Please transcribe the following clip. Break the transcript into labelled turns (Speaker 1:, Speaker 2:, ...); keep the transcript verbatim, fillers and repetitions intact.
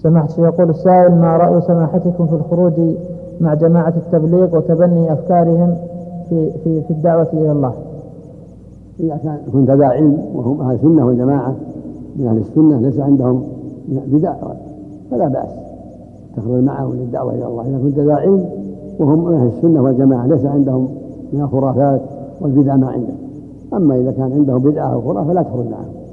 Speaker 1: سماحة الشيخ يقول السائل: ما رأي سماحتكم في الخروج مع جماعة التبليغ وتبني أفكارهم في, في, في الدعوة إلى الله؟
Speaker 2: إذا كان كنت ذا علم وهم أهل السنة والجماعة من أهل السنة ليس عندهم بدع فلا بأس تخرج معهم للدعوة إلى الله. إذا كنت ذا علم وهم أهل السنة والجماعة ليس عندهم من الخرافات والبدع ما عندهم. أما إذا كان عندهم بدعة أو خرافة فلا تخرج معهم.